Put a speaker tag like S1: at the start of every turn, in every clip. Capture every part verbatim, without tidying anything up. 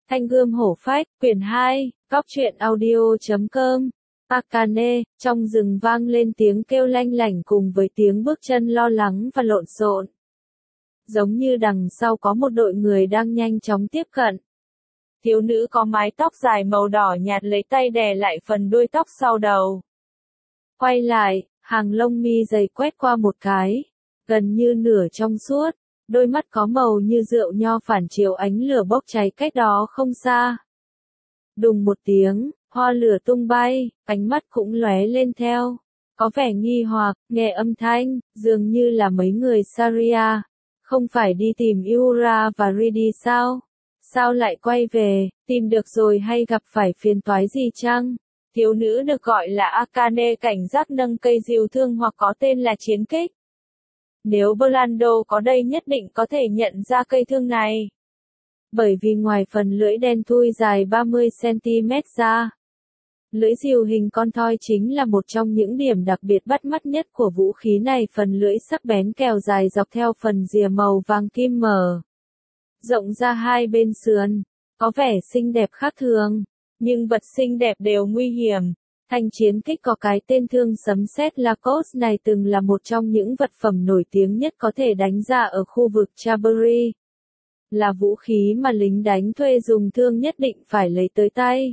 S1: Thanh gươm hổ phách, quyển hai, góc truyện audio chấm com. Akane, trong rừng vang lên tiếng kêu lanh lảnh cùng với tiếng bước chân lo lắng và lộn xộn. Giống như đằng sau có một đội người đang nhanh chóng tiếp cận. Thiếu nữ có mái tóc dài màu đỏ nhạt lấy tay đè lại phần đuôi tóc sau đầu. Quay lại, hàng lông mi dày quét qua một cái, gần như nửa trong suốt, đôi mắt có màu như rượu nho phản chiếu ánh lửa bốc cháy cách đó không xa. Đùng một tiếng, hoa lửa tung bay, ánh mắt cũng lóe lên theo. Có vẻ nghi hoặc, nghe âm thanh, dường như là mấy người Saria. Không phải đi tìm Yura và Ridi sao? Sao lại quay về, tìm được rồi hay gặp phải phiền toái gì chăng? Thiếu nữ được gọi là Akane cảnh giác nâng cây diều thương hoặc có tên là chiến kích. Nếu Blando có đây nhất định có thể nhận ra cây thương này. Bởi vì ngoài phần lưỡi đen thui dài ba mươi xăng-ti-mét ra, lưỡi diều hình con thoi chính là một trong những điểm đặc biệt bắt mắt nhất của vũ khí này. Phần lưỡi sắc bén kèo dài dọc theo phần rìa màu vàng kim mở rộng ra hai bên sườn, có vẻ xinh đẹp khác thường, nhưng vật xinh đẹp đều nguy hiểm. Thanh chiến kích có cái tên thương sấm sét Lacoste này từng là một trong những vật phẩm nổi tiếng nhất có thể đánh ra ở khu vực Chaburi. Là vũ khí mà lính đánh thuê dùng thương nhất định phải lấy tới tay.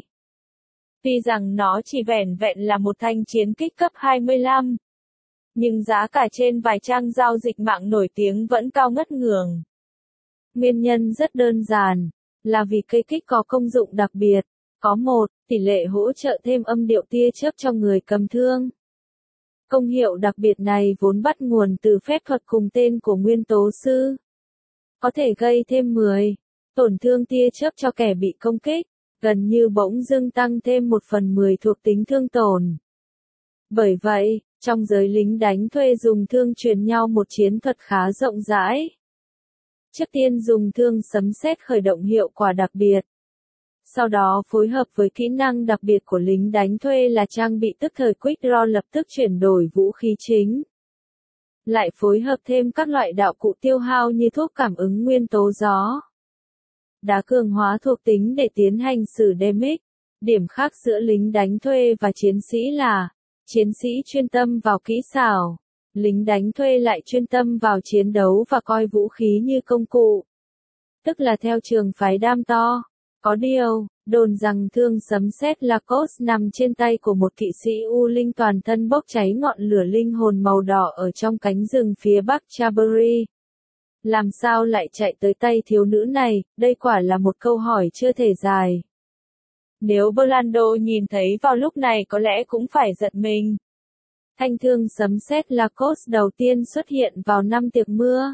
S1: Tuy rằng nó chỉ vẻn vẹn là một thanh chiến kích cấp hai mươi lăm, nhưng giá cả trên vài trang giao dịch mạng nổi tiếng vẫn cao ngất ngường. Nguyên nhân rất đơn giản, là vì cây kích có công dụng đặc biệt. Có một, tỷ lệ hỗ trợ thêm âm điệu tia chớp cho người cầm thương. Công hiệu đặc biệt này vốn bắt nguồn từ phép thuật cùng tên của nguyên tố sư. Có thể gây thêm mười tổn thương tia chớp cho kẻ bị công kích, gần như bỗng dưng tăng thêm một phần mười thuộc tính thương tổn. Bởi vậy, trong giới lính đánh thuê dùng thương truyền nhau một chiến thuật khá rộng rãi. Trước tiên dùng thương sấm sét khởi động hiệu quả đặc biệt. Sau đó phối hợp với kỹ năng đặc biệt của lính đánh thuê là trang bị tức thời Quick Draw lập tức chuyển đổi vũ khí chính. Lại phối hợp thêm các loại đạo cụ tiêu hao như thuốc cảm ứng nguyên tố gió. Đá cường hóa thuộc tính để tiến hành xử damage. Điểm khác giữa lính đánh thuê và chiến sĩ là, chiến sĩ chuyên tâm vào kỹ xảo, lính đánh thuê lại chuyên tâm vào chiến đấu và coi vũ khí như công cụ. Tức là theo trường phái đam to. Có điều, đồn rằng thương sấm sét Lacoste nằm trên tay của một kỵ sĩ U Linh toàn thân bốc cháy ngọn lửa linh hồn màu đỏ ở trong cánh rừng phía bắc Chaburi. Làm sao lại chạy tới tay thiếu nữ này, đây quả là một câu hỏi chưa thể giải. Nếu Blando nhìn thấy vào lúc này có lẽ cũng phải giật mình. Thanh thương sấm sét Lacoste đầu tiên xuất hiện vào năm tiệc mưa.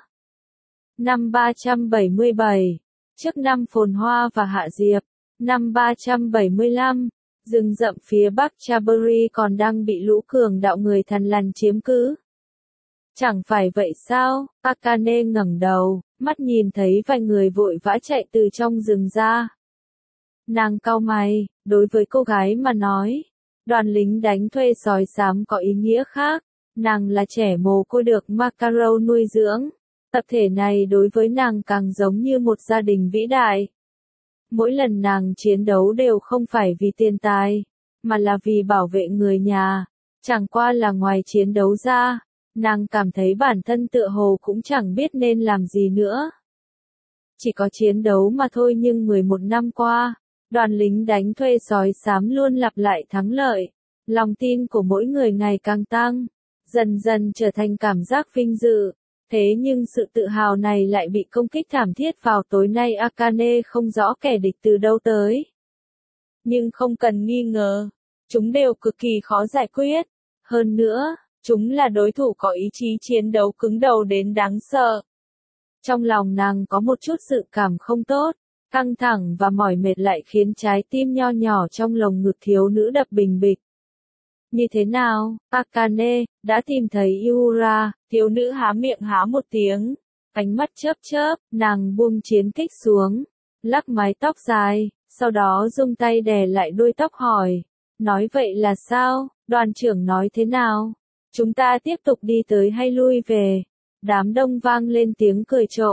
S1: Năm ba trăm bảy mươi bảy. Trước năm phồn hoa và hạ diệp, năm ba trăm bảy mươi lăm, rừng rậm phía bắc Chaburi còn đang bị lũ cường đạo người Thằn Lằn chiếm cứ. Chẳng phải vậy sao? Akane ngẩng đầu, mắt nhìn thấy vài người vội vã chạy từ trong rừng ra. Nàng cau mày, đối với cô gái mà nói, đoàn lính đánh thuê sói xám có ý nghĩa khác. Nàng là trẻ mồ côi được Macaro nuôi dưỡng. Tập thể này đối với nàng càng giống như một gia đình vĩ đại. Mỗi lần nàng chiến đấu đều không phải vì tiền tài, mà là vì bảo vệ người nhà. Chẳng qua là ngoài chiến đấu ra, nàng cảm thấy bản thân tựa hồ cũng chẳng biết nên làm gì nữa. Chỉ có chiến đấu mà thôi, nhưng mười một năm qua, đoàn lính đánh thuê sói xám luôn lặp lại thắng lợi. Lòng tin của mỗi người ngày càng tăng, dần dần trở thành cảm giác vinh dự. Thế nhưng sự tự hào này lại bị công kích thảm thiết vào tối nay. Akane không rõ kẻ địch từ đâu tới. Nhưng không cần nghi ngờ, chúng đều cực kỳ khó giải quyết. Hơn nữa, chúng là đối thủ có ý chí chiến đấu cứng đầu đến đáng sợ. Trong lòng nàng có một chút dự cảm không tốt, căng thẳng và mỏi mệt lại khiến trái tim nho nhỏ trong lồng ngực thiếu nữ đập bình bịch. Như thế nào, Akane, đã tìm thấy Yura? Thiếu nữ há miệng há một tiếng, ánh mắt chớp chớp, nàng buông chiến kích xuống, lắc mái tóc dài, sau đó dung tay đè lại đuôi tóc hỏi, nói vậy là sao, đoàn trưởng nói thế nào? Chúng ta tiếp tục đi tới hay lui về? Đám đông vang lên tiếng cười trộm,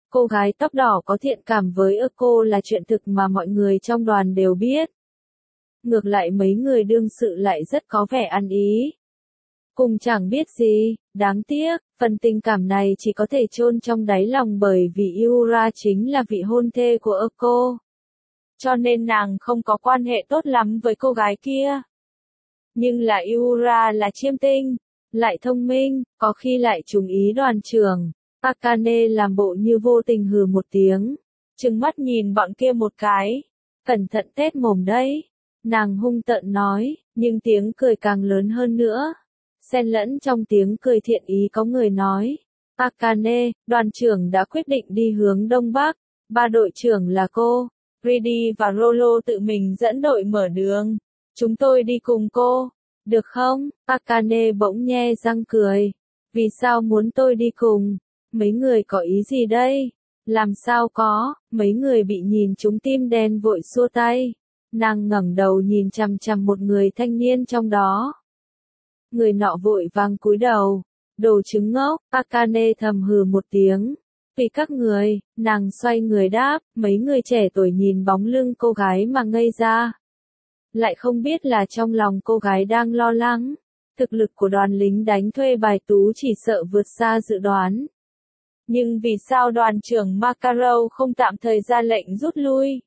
S1: Cô gái tóc đỏ có thiện cảm với Echo là chuyện thực mà mọi người trong đoàn đều biết. Ngược lại mấy người đương sự lại rất có vẻ ăn ý. Cùng chẳng biết gì, đáng tiếc, phần tình cảm này chỉ có thể chôn trong đáy lòng bởi vì Yura chính là vị hôn thê của Echo. Cho nên nàng không có quan hệ tốt lắm với cô gái kia. Nhưng là Yura là chiêm tinh, lại thông minh, có khi lại trùng ý đoàn trưởng. Akane làm bộ như vô tình hừ một tiếng, trừng mắt nhìn bọn kia một cái. Cẩn thận tét mồm đấy. Nàng hung tợn nói, nhưng tiếng cười càng lớn hơn nữa. Xen lẫn trong tiếng cười thiện ý có người nói, Akane, đoàn trưởng đã quyết định đi hướng Đông Bắc, ba đội trưởng là cô, Reedy và Rolo tự mình dẫn đội mở đường. Chúng tôi đi cùng cô, được không? Akane bỗng nhe răng cười. Vì sao muốn tôi đi cùng? Mấy người có ý gì đây? Làm sao có? Mấy người bị nhìn trúng tim đen vội xua tay. Nàng ngẩng đầu nhìn chằm chằm một người thanh niên trong đó. Người nọ vội vàng cúi đầu. Đồ trứng ngốc, Akane thầm hừ một tiếng. Vì các người, nàng xoay người đáp, mấy người trẻ tuổi nhìn bóng lưng cô gái mà ngây ra. Lại không biết là trong lòng cô gái đang lo lắng. Thực lực của đoàn lính đánh thuê bài tú chỉ sợ vượt xa dự đoán. Nhưng vì sao đoàn trưởng Makarov không tạm thời ra lệnh rút lui?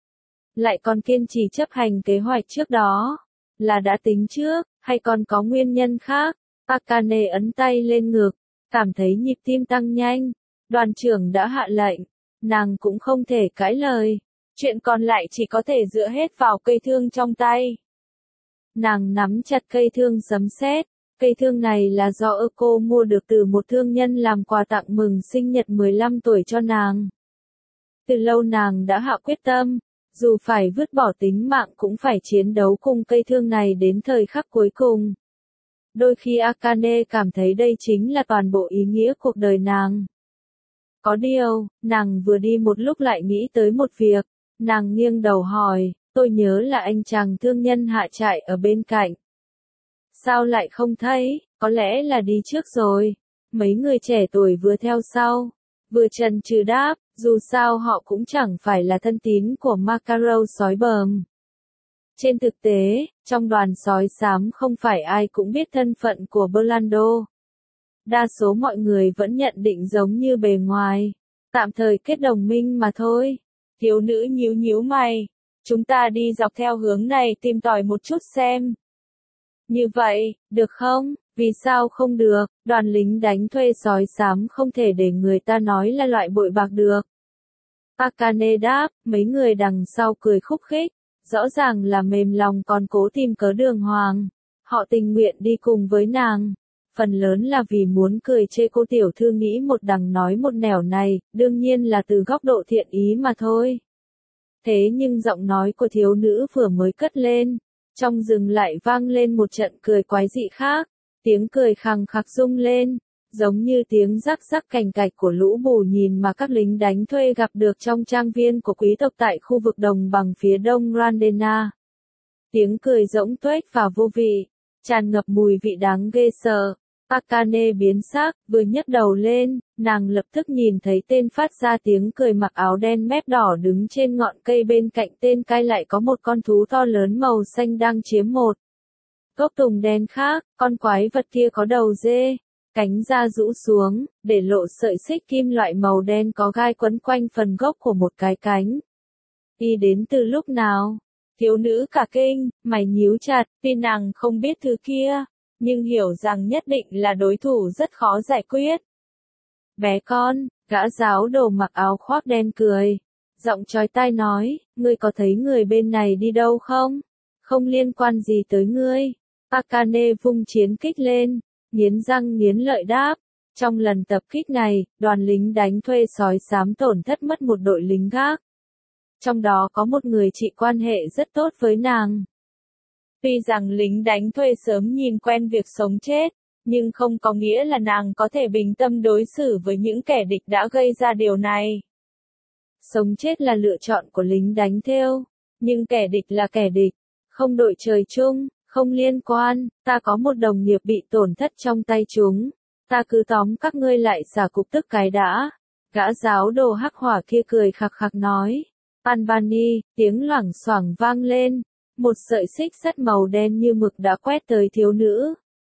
S1: Lại còn kiên trì chấp hành kế hoạch trước đó? Là đã tính trước, hay còn có nguyên nhân khác? Akane ấn tay lên ngực, cảm thấy nhịp tim tăng nhanh. Đoàn trưởng đã hạ lệnh, nàng cũng không thể cãi lời. Chuyện còn lại chỉ có thể dựa hết vào cây thương trong tay. Nàng nắm chặt cây thương sấm sét. Cây thương này là do Echo mua được từ một thương nhân làm quà tặng mừng sinh nhật mười lăm tuổi cho nàng. Từ lâu nàng đã hạ quyết tâm, dù phải vứt bỏ tính mạng cũng phải chiến đấu cùng cây thương này đến thời khắc cuối cùng. Đôi khi Akane cảm thấy đây chính là toàn bộ ý nghĩa cuộc đời nàng. Có điều, nàng vừa đi một lúc lại nghĩ tới một việc. Nàng nghiêng đầu hỏi, tôi nhớ là anh chàng thương nhân hạ trại ở bên cạnh. Sao lại không thấy, có lẽ là đi trước rồi. Mấy người trẻ tuổi vừa theo sau, vừa chần chừ đáp, dù sao họ cũng chẳng phải là thân tín của Makarov sói bờm. Trên thực tế, trong đoàn sói xám không phải ai cũng biết thân phận của Blando. Đa số mọi người vẫn nhận định giống như bề ngoài, tạm thời kết đồng minh mà thôi. Thiếu nữ nhíu nhíu mày, chúng ta đi dọc theo hướng này tìm tòi một chút xem. Như vậy, được không? Vì sao không được? Đoàn lính đánh thuê sói xám không thể để người ta nói là loại bội bạc được. Akane đáp, mấy người đằng sau cười khúc khích, rõ ràng là mềm lòng còn cố tìm cớ đường hoàng. Họ tình nguyện đi cùng với nàng. Phần lớn là vì muốn cười chê cô tiểu thư nghĩ một đằng nói một nẻo này, đương nhiên là từ góc độ thiện ý mà thôi. Thế nhưng giọng nói của thiếu nữ vừa mới cất lên, trong rừng lại vang lên một trận cười quái dị khác, tiếng cười khằng khặc rung lên, giống như tiếng rắc rắc cành cạch của lũ bù nhìn mà các lính đánh thuê gặp được trong trang viên của quý tộc tại khu vực đồng bằng phía đông Randena. Tiếng cười rỗng tuếch và vô vị, tràn ngập mùi vị đáng ghê sợ. Akane biến sắc, vừa nhấc đầu lên, nàng lập tức nhìn thấy tên phát ra tiếng cười mặc áo đen mép đỏ đứng trên ngọn cây bên cạnh tên cai lại có một con thú to lớn màu xanh đang chiếm một gốc tùng đen khác, con quái vật kia có đầu dê, cánh da rũ xuống, để lộ sợi xích kim loại màu đen có gai quấn quanh phần gốc của một cái cánh. Đi đến từ lúc nào? Thiếu nữ cả kinh, mày nhíu chặt, tuy nàng không biết thứ kia, nhưng hiểu rằng nhất định là đối thủ rất khó giải quyết. Bé con, gã giáo đồ mặc áo khoác đen cười, giọng chói tai nói, ngươi có thấy người bên này đi đâu không? Không liên quan gì tới ngươi. Akane vung chiến kích lên, nghiến răng nghiến lợi đáp. Trong lần tập kích này, đoàn lính đánh thuê sói xám tổn thất mất một đội lính gác. Trong đó có một người chị quan hệ rất tốt với nàng. Tuy rằng lính đánh thuê sớm nhìn quen việc sống chết, nhưng không có nghĩa là nàng có thể bình tâm đối xử với những kẻ địch đã gây ra điều này. Sống chết là lựa chọn của lính đánh thêu, nhưng kẻ địch là kẻ địch, không đội trời chung, không liên quan, ta có một đồng nghiệp bị tổn thất trong tay chúng, ta cứ tóm các ngươi lại xả cục tức cái đã. Gã giáo đồ hắc hỏa kia cười khặc khặc nói. Albany, tiếng loảng xoảng vang lên. Một sợi xích sắt màu đen như mực đã quét tới thiếu nữ.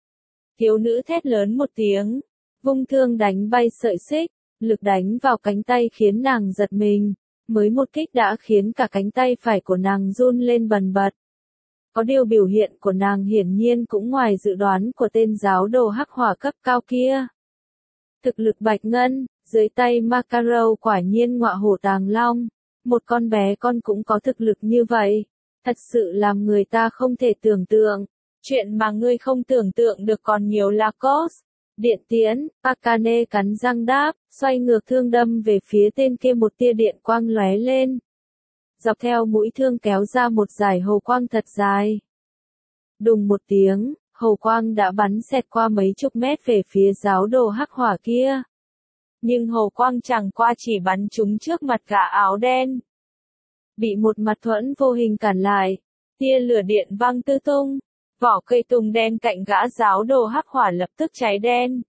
S1: Thiếu nữ thét lớn một tiếng. Vung thương đánh bay sợi xích. Lực đánh vào cánh tay khiến nàng giật mình. Mới một kích đã khiến cả cánh tay phải của nàng run lên bần bật. Có điều biểu hiện của nàng hiển nhiên cũng ngoài dự đoán của tên giáo đồ hắc hỏa cấp cao kia. Thực lực bạch ngân, dưới tay Macaro quả nhiên ngọa hổ tàng long. Một con bé con cũng có thực lực như vậy. Thật sự làm người ta không thể tưởng tượng. Chuyện mà ngươi không tưởng tượng được còn nhiều là cos. Điện tiễn, Akane cắn răng đáp, xoay ngược thương đâm về phía tên kia, một tia điện quang lóe lên. Dọc theo mũi thương kéo ra một dải hồ quang thật dài. Đùng một tiếng, hồ quang đã bắn xẹt qua mấy chục mét về phía giáo đồ hắc hỏa kia. Nhưng hồ quang chẳng qua chỉ bắn trúng trước mặt gã áo đen. Bị một mặt thuẫn vô hình cản lại, tia lửa điện văng tứ tung. Vỏ cây tùng đen cạnh gã giáo đồ hắc hỏa lập tức cháy đen.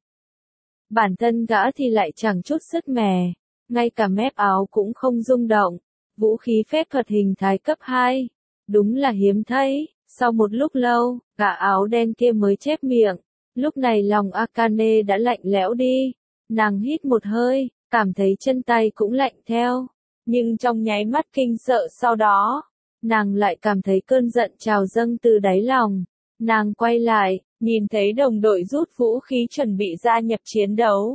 S1: Bản thân gã thì lại chẳng chút sứt mẻ, ngay cả mép áo cũng không rung động. Vũ khí phép thuật hình thái cấp hai. Đúng là hiếm thấy. Sau một lúc lâu, gã áo đen kia mới chép miệng. Lúc này lòng Akane đã lạnh lẽo đi. Nàng hít một hơi, cảm thấy chân tay cũng lạnh theo. Nhưng trong nháy mắt kinh sợ sau đó, nàng lại cảm thấy cơn giận trào dâng từ đáy lòng. Nàng quay lại, nhìn thấy đồng đội rút vũ khí chuẩn bị gia nhập chiến đấu.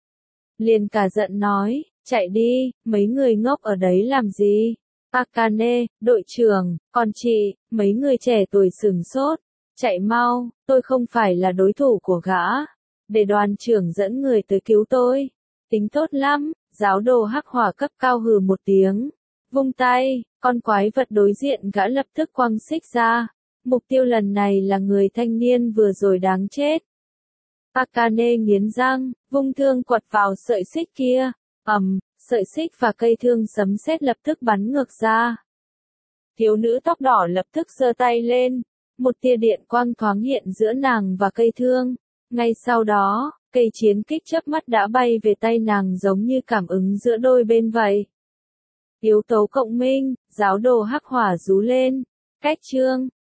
S1: Liền cả giận nói, chạy đi, mấy người ngốc ở đấy làm gì? Akane, đội trưởng, còn chị, mấy người trẻ tuổi sửng sốt. Chạy mau, tôi không phải là đối thủ của gã. Để đoàn trưởng dẫn người tới cứu tôi. Tính tốt lắm, giáo đồ hắc hỏa cấp cao hừ một tiếng. Vung tay, con quái vật đối diện gã lập tức quăng xích ra. Mục tiêu lần này là người thanh niên vừa rồi đáng chết. Akane nghiến răng, vung thương quật vào sợi xích kia. Ầm, sợi xích và cây thương sấm sét lập tức bắn ngược ra. Thiếu nữ tóc đỏ lập tức giơ tay lên. Một tia điện quang thoáng hiện giữa nàng và cây thương. Ngay sau đó, cây chiến kích chớp mắt đã bay về tay nàng giống như cảm ứng giữa đôi bên vậy. Yếu tố cộng minh, giáo đồ hắc hỏa rú lên. Cách chương